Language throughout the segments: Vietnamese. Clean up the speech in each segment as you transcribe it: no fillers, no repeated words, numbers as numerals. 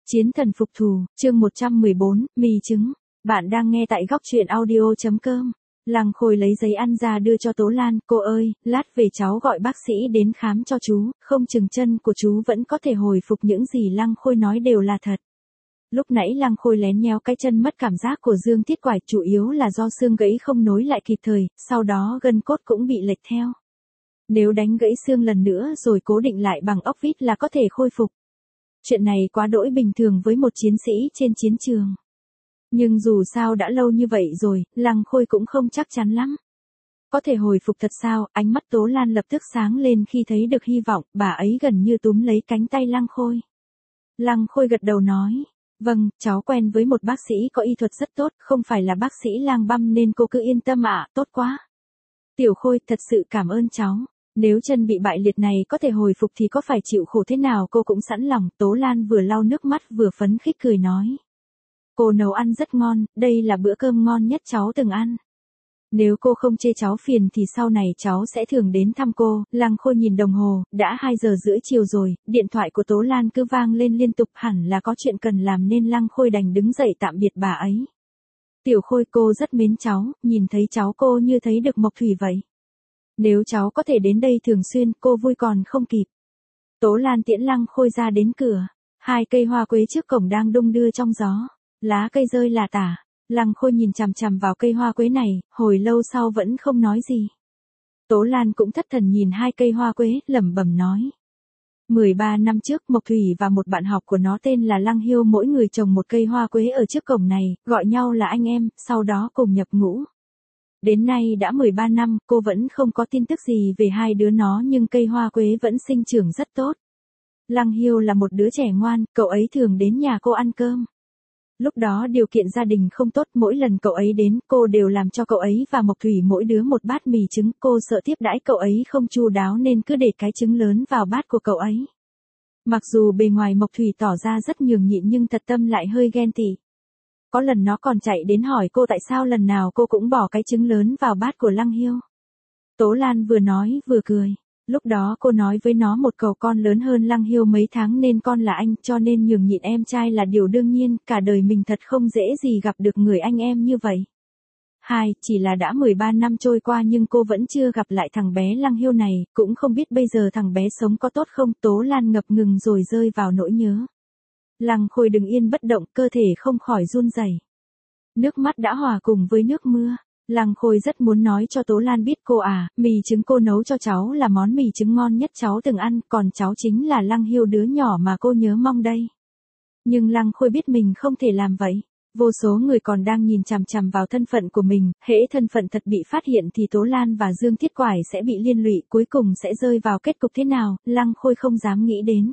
Chiến thần phục thù, chương 114, mì trứng. Bạn đang nghe tại góc truyện audio.com. Lăng Khôi lấy giấy ăn ra đưa cho Tố Lan, cô ơi, lát về cháu gọi bác sĩ đến khám cho chú, không chừng chân của chú vẫn có thể hồi phục. Những gì Lăng Khôi nói đều là thật. Lúc nãy Lăng Khôi lén nhéo cái chân mất cảm giác của Dương Thiết Quải, chủ yếu là do xương gãy không nối lại kịp thời, sau đó gân cốt cũng bị lệch theo. Nếu đánh gãy xương lần nữa rồi cố định lại bằng ốc vít là có thể khôi phục. Chuyện này quá đỗi bình thường với một chiến sĩ trên chiến trường. Nhưng dù sao đã lâu như vậy rồi, Lăng Khôi cũng không chắc chắn lắm. Có thể hồi phục thật sao? Ánh mắt Tố Lan lập tức sáng lên khi thấy được hy vọng, bà ấy gần như túm lấy cánh tay Lăng Khôi. Lăng Khôi gật đầu nói, vâng, cháu quen với một bác sĩ có y thuật rất tốt, không phải là bác sĩ Lang Băm nên cô cứ yên tâm ạ, tốt quá. Tiểu Khôi, thật sự cảm ơn cháu. Nếu chân bị bại liệt này có thể hồi phục thì có phải chịu khổ thế nào cô cũng sẵn lòng. Tố Lan vừa lau nước mắt vừa phấn khích cười nói. Cô nấu ăn rất ngon, đây là bữa cơm ngon nhất cháu từng ăn. Nếu cô không chê cháu phiền thì sau này cháu sẽ thường đến thăm cô. Lăng Khôi nhìn đồng hồ, đã 2 giờ rưỡi chiều rồi, điện thoại của Tố Lan cứ vang lên liên tục, hẳn là có chuyện cần làm nên Lăng Khôi đành đứng dậy tạm biệt bà ấy. Tiểu Khôi, cô rất mến cháu, nhìn thấy cháu cô như thấy được Mộc Thủy vậy. Nếu cháu có thể đến đây thường xuyên, cô vui còn không kịp. Tố Lan tiễn Lăng Khôi ra đến cửa. 2 cây hoa quế trước cổng đang đung đưa trong gió. Lá cây rơi lả tả. Lăng Khôi nhìn chằm chằm vào cây hoa quế này, hồi lâu sau vẫn không nói gì. Tố Lan cũng thất thần nhìn 2 cây hoa quế, lẩm bẩm nói. 13 năm trước, Mộc Thủy và một bạn học của nó tên là Lăng Hiêu mỗi người trồng một cây hoa quế ở trước cổng này, gọi nhau là anh em, sau đó cùng nhập ngũ. Đến nay đã 13 năm, cô vẫn không có tin tức gì về hai đứa nó nhưng cây hoa quế vẫn sinh trưởng rất tốt. Lăng Hiêu là một đứa trẻ ngoan, cậu ấy thường đến nhà cô ăn cơm. Lúc đó điều kiện gia đình không tốt, mỗi lần cậu ấy đến, cô đều làm cho cậu ấy và Mộc Thủy mỗi đứa một bát mì trứng, cô sợ tiếp đãi cậu ấy không chu đáo nên cứ để cái trứng lớn vào bát của cậu ấy. Mặc dù bề ngoài Mộc Thủy tỏ ra rất nhường nhịn nhưng thật tâm lại hơi ghen tị. Có lần nó còn chạy đến hỏi cô tại sao lần nào cô cũng bỏ cái trứng lớn vào bát của Lăng Hiêu. Tố Lan vừa nói vừa cười. Lúc đó cô nói với nó một câu con lớn hơn Lăng Hiêu mấy tháng nên con là anh, cho nên nhường nhịn em trai là điều đương nhiên, cả đời mình thật không dễ gì gặp được người anh em như vậy. Chỉ là đã 13 năm trôi qua nhưng cô vẫn chưa gặp lại thằng bé Lăng Hiêu này, cũng không biết bây giờ thằng bé sống có tốt không. Tố Lan ngập ngừng rồi rơi vào nỗi nhớ. Lăng Khôi đứng yên bất động, cơ thể không khỏi run rẩy. Nước mắt đã hòa cùng với nước mưa. Lăng Khôi rất muốn nói cho Tố Lan biết cô mì trứng cô nấu cho cháu là món mì trứng ngon nhất cháu từng ăn, còn cháu chính là Lăng Hiêu đứa nhỏ mà cô nhớ mong đây. Nhưng Lăng Khôi biết mình không thể làm vậy. Vô số người còn đang nhìn chằm chằm vào thân phận của mình, hễ thân phận thật bị phát hiện thì Tố Lan và Dương Thiết Quải sẽ bị liên lụy, cuối cùng sẽ rơi vào kết cục thế nào, Lăng Khôi không dám nghĩ đến.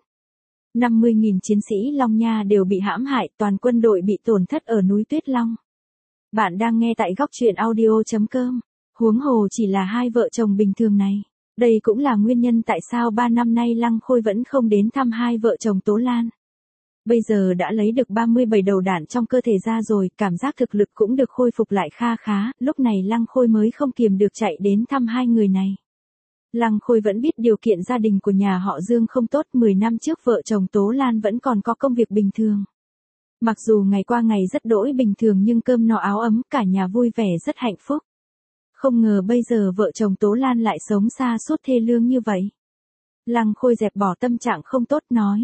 50.000 chiến sĩ Long Nha đều bị hãm hại, toàn quân đội bị tổn thất ở núi Tuyết Long. Bạn đang nghe tại góc truyện audio.com. Huống hồ chỉ là hai vợ chồng bình thường này. Đây cũng là nguyên nhân tại sao 3 năm nay Lăng Khôi vẫn không đến thăm hai vợ chồng Tố Lan. Bây giờ đã lấy được 37 đầu đạn trong cơ thể ra rồi, cảm giác thực lực cũng được khôi phục lại kha khá, lúc này Lăng Khôi mới không kiềm được chạy đến thăm hai người này. Lăng Khôi vẫn biết điều kiện gia đình của nhà họ Dương không tốt, 10 năm trước vợ chồng Tố Lan vẫn còn có công việc bình thường. Mặc dù ngày qua ngày rất đỗi bình thường nhưng cơm no áo ấm, cả nhà vui vẻ rất hạnh phúc. Không ngờ bây giờ vợ chồng Tố Lan lại sống xa suốt thê lương như vậy. Lăng Khôi dẹp bỏ tâm trạng không tốt nói,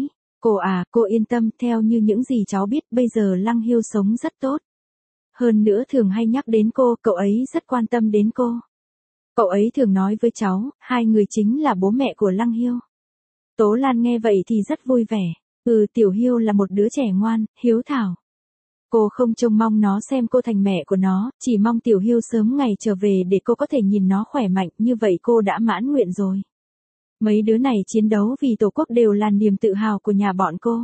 cô yên tâm, theo như những gì cháu biết bây giờ Lăng Hiêu sống rất tốt. Hơn nữa thường hay nhắc đến cô, cậu ấy rất quan tâm đến cô. Cậu ấy thường nói với cháu, hai người chính là bố mẹ của Lăng Hiêu. Tố Lan nghe vậy thì rất vui vẻ. Tiểu Hiêu là một đứa trẻ ngoan, hiếu thảo. Cô không trông mong nó xem cô thành mẹ của nó, chỉ mong Tiểu Hiêu sớm ngày trở về để cô có thể nhìn nó khỏe mạnh, như vậy cô đã mãn nguyện rồi. Mấy đứa này chiến đấu vì Tổ quốc đều là niềm tự hào của nhà bọn cô.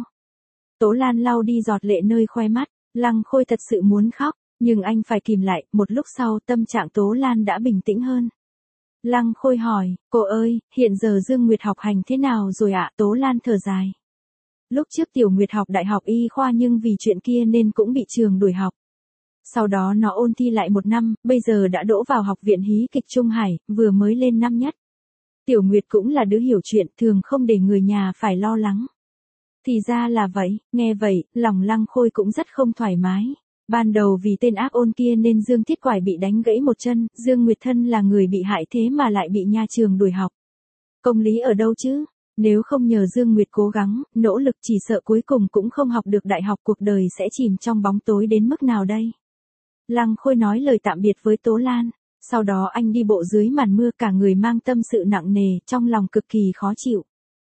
Tố Lan lau đi giọt lệ nơi khóe mắt, Lăng Khôi thật sự muốn khóc, nhưng anh phải kìm lại, một lúc sau tâm trạng Tố Lan đã bình tĩnh hơn. Lăng Khôi hỏi, cô ơi, hiện giờ Dương Nguyệt học hành thế nào rồi ạ? Tố Lan thở dài. Lúc trước Tiểu Nguyệt học đại học y khoa nhưng vì chuyện kia nên cũng bị trường đuổi học. Sau đó nó ôn thi lại 1 năm, bây giờ đã đỗ vào học viện hí kịch Trung Hải, vừa mới lên năm nhất. Tiểu Nguyệt cũng là đứa hiểu chuyện, thường không để người nhà phải lo lắng. Thì ra là vậy, nghe vậy, lòng Lăng Khôi cũng rất không thoải mái. Ban đầu vì tên ác ôn kia nên Dương Thiết Quải bị đánh gãy một chân, Dương Nguyệt Thân là người bị hại thế mà lại bị nha trường đuổi học. Công lý ở đâu chứ? Nếu không nhờ Dương Nguyệt cố gắng, nỗ lực chỉ sợ cuối cùng cũng không học được đại học, cuộc đời sẽ chìm trong bóng tối đến mức nào đây? Lăng Khôi nói lời tạm biệt với Tố Lan. Sau đó anh đi bộ dưới màn mưa, cả người mang tâm sự nặng nề, trong lòng cực kỳ khó chịu.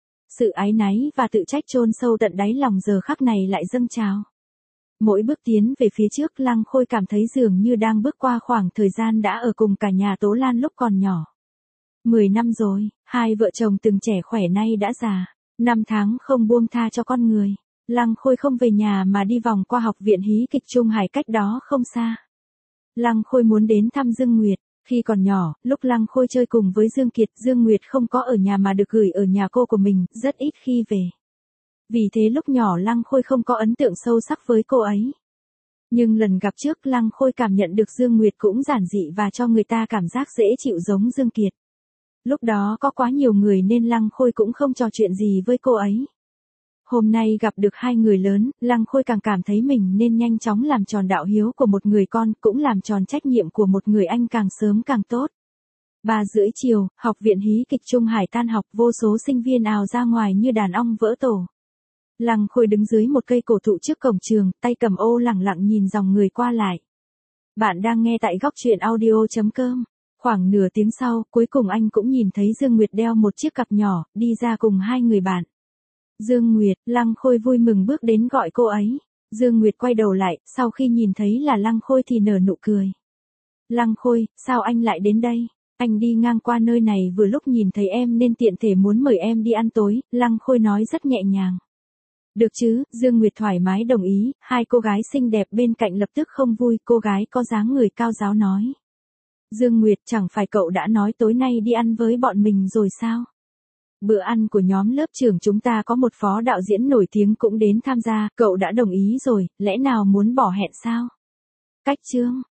Sự áy náy và tự trách chôn sâu tận đáy lòng giờ khắc này lại dâng trào. Mỗi bước tiến về phía trước, Lăng Khôi cảm thấy dường như đang bước qua khoảng thời gian đã ở cùng cả nhà Tố Lan lúc còn nhỏ. 10 năm rồi, hai vợ chồng từng trẻ khỏe nay đã già, năm tháng không buông tha cho con người. Lăng Khôi không về nhà mà đi vòng qua học viện hí kịch Trung Hải cách đó không xa. Lăng Khôi muốn đến thăm Dương Nguyệt. Khi còn nhỏ, lúc Lăng Khôi chơi cùng với Dương Kiệt, Dương Nguyệt không có ở nhà mà được gửi ở nhà cô của mình, rất ít khi về. Vì thế lúc nhỏ Lăng Khôi không có ấn tượng sâu sắc với cô ấy. Nhưng lần gặp trước, Lăng Khôi cảm nhận được Dương Nguyệt cũng giản dị và cho người ta cảm giác dễ chịu giống Dương Kiệt. Lúc đó có quá nhiều người nên Lăng Khôi cũng không trò chuyện gì với cô ấy. Hôm nay gặp được hai người lớn, Lăng Khôi càng cảm thấy mình nên nhanh chóng làm tròn đạo hiếu của một người con, cũng làm tròn trách nhiệm của một người anh càng sớm càng tốt. 3:30 chiều, học viện hí kịch Trung Hải tan học, vô số sinh viên ào ra ngoài như đàn ong vỡ tổ. Lăng Khôi đứng dưới một cây cổ thụ trước cổng trường, tay cầm ô lẳng lặng nhìn dòng người qua lại. Bạn đang nghe tại góc truyện audio.com. Khoảng nửa tiếng sau, cuối cùng anh cũng nhìn thấy Dương Nguyệt đeo một chiếc cặp nhỏ, đi ra cùng hai người bạn. Dương Nguyệt, Lăng Khôi vui mừng bước đến gọi cô ấy. Dương Nguyệt quay đầu lại, sau khi nhìn thấy là Lăng Khôi thì nở nụ cười. Lăng Khôi, sao anh lại đến đây? Anh đi ngang qua nơi này vừa lúc nhìn thấy em nên tiện thể muốn mời em đi ăn tối, Lăng Khôi nói rất nhẹ nhàng. Được chứ, Dương Nguyệt thoải mái đồng ý, hai cô gái xinh đẹp bên cạnh lập tức không vui, cô gái có dáng người cao ráo nói. Dương Nguyệt, chẳng phải cậu đã nói tối nay đi ăn với bọn mình rồi sao? Bữa ăn của nhóm lớp trưởng chúng ta có một phó đạo diễn nổi tiếng cũng đến tham gia, cậu đã đồng ý rồi, lẽ nào muốn bỏ hẹn sao? Cách chương.